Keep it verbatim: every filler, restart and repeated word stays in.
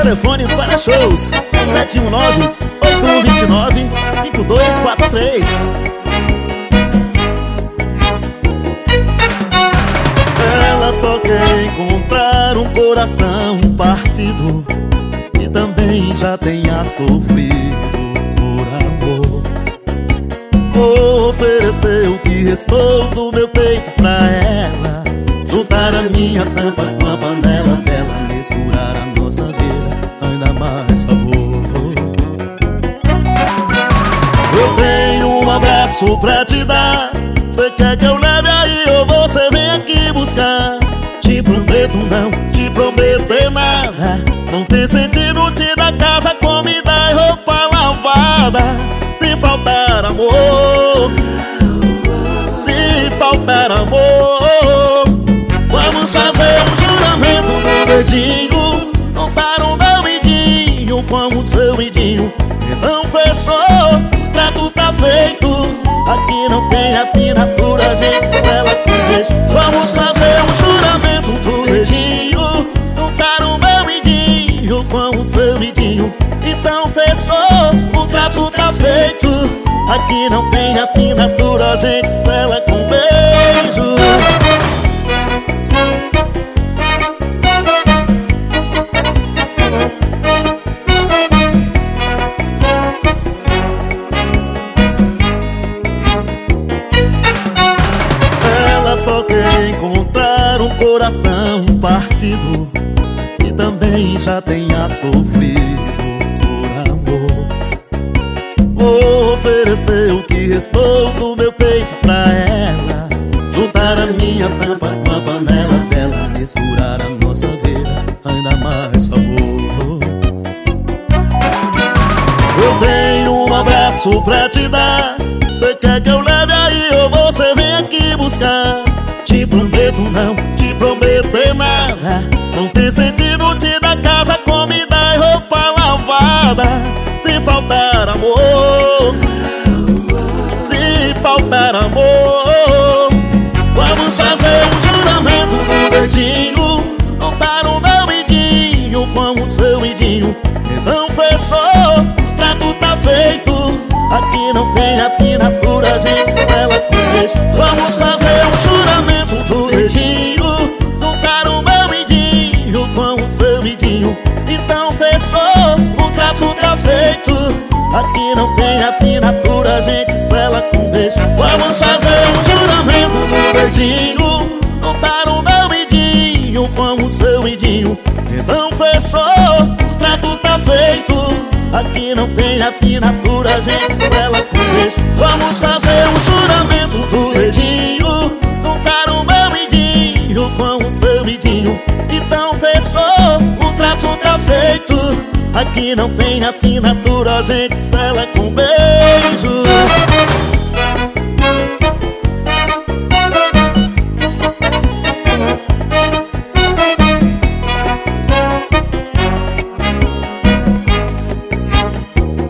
telefones para shows: sete um nove, oito um dois nove, cinco dois quatro três. Ela só quer encontrar um coração partido e também já tenha sofrido por amor. Vou oferecer o que restou do meu peito pra ela, juntar a minha tampa com a panela dela, misturar a nossa vida, ainda mais sabor. Eu tenho um abraço pra te dar, cê quer que eu leve aí ou você vem aqui buscar? Te prometo não te prometer nada, não tem sentido te dar casa, comida e roupa lavada. Se faltar amor, se faltar amor, vamos fazer um juramento do dedinho, contar um meu midinho com o seu midinho. Então fechou, o trato tá feito, aqui não tem assinatura, a gente revela com beijo. Vamos fazer um juramento do dedinho, contar o meu midinho com o seu midinho. Então fechou, o trato tá feito, aqui não tem assinatura, a gente sela com beijo. Ela só quer encontrar um coração partido e também já tenha sofrido por amor. Vou oferecer o que restou do meu peito pra ela, juntar a minha tampa com a panela dela, misturar a nossa vida, ainda mais sabor. Eu tenho um abraço pra te dar, cê quer que eu leve aí ou você vem aqui buscar? Te prometo não te prometer nada, não tem sentido te dar casa, comida e roupa lavada. Se faltar amor, se faltar amor, vamos fazer um juramento do dedinho, contar o meu midinho com o seu midinho. Então fechou, o trato tá feito, aqui não tem assinatura, a gente revela com beijo. Vamos fazer um juramento do dedinho, contar o meu midinho com o seu midinho. Então fechou, o trato tá feito, aqui não tem assinatura, a gente sela com beijo. Vamos fazer um juramento do dedinho, contar o meu midinho com o seu midinho. Então fechou, o trato tá feito, aqui não tem assinatura, a gente sela com beijo. Vamos fazer um juramento do dedinho, contar o meu midinho com o seu midinho. Então fechou, o trato tá feito, aqui não tem assinatura, a gente sela com beijo.